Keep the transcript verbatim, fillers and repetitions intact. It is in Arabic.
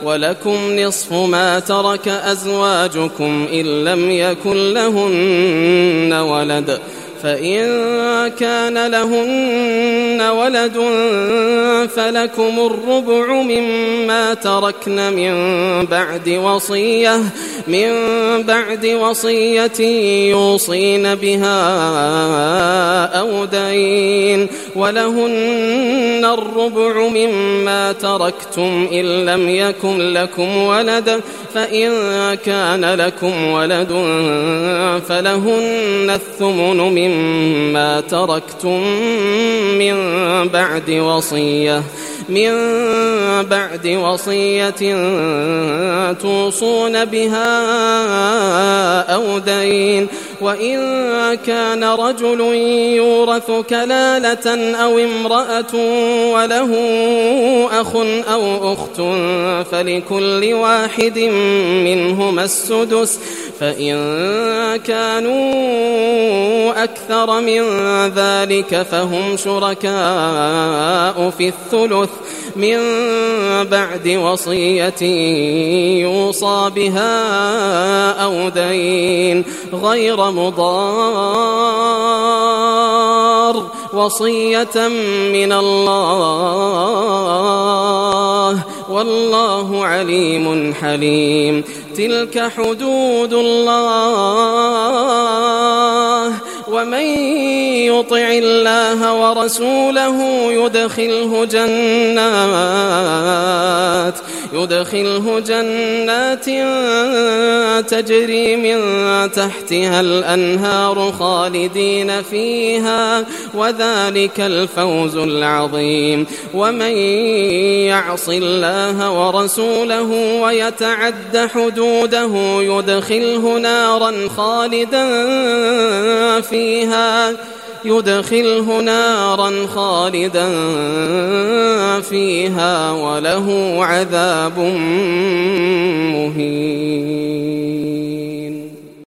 ولكم نصف ما ترك أزواجكم إن لم يكن لهن ولد، فإن كان لهن ولد فلكم الربع مما تركن من بعد وصية من بعد وصية يوصين بها أو دين، ولهن الربع مما تركتم إن لم يكن لكم ولد، فإن كان لكم ولد فلهن الثمن مما تركتم من بعد وصية من بعد وصية توصون بها أو دين. وإن كان رجل يورث كلالة أو امرأة وله أخ أو أخت فلكل واحد منهما السدس، فإن كانوا أكثر من ذلك فهم شركاء في الثلث من بعد وصية يوصى بها أو دين غير مضار، وصية من الله والله عليم حليم. تلك حدود الله، ومن يطع الله ورسوله يدخله جنات يدخله جنات تجري من تحتها الأنهار خالدين فيها، وذلك الفوز العظيم. ومن يعص الله ورسوله ويتعد حدوده يدخله نارا خالدا فيها يدخله نارا خالدا فيها وله عذاب مهين.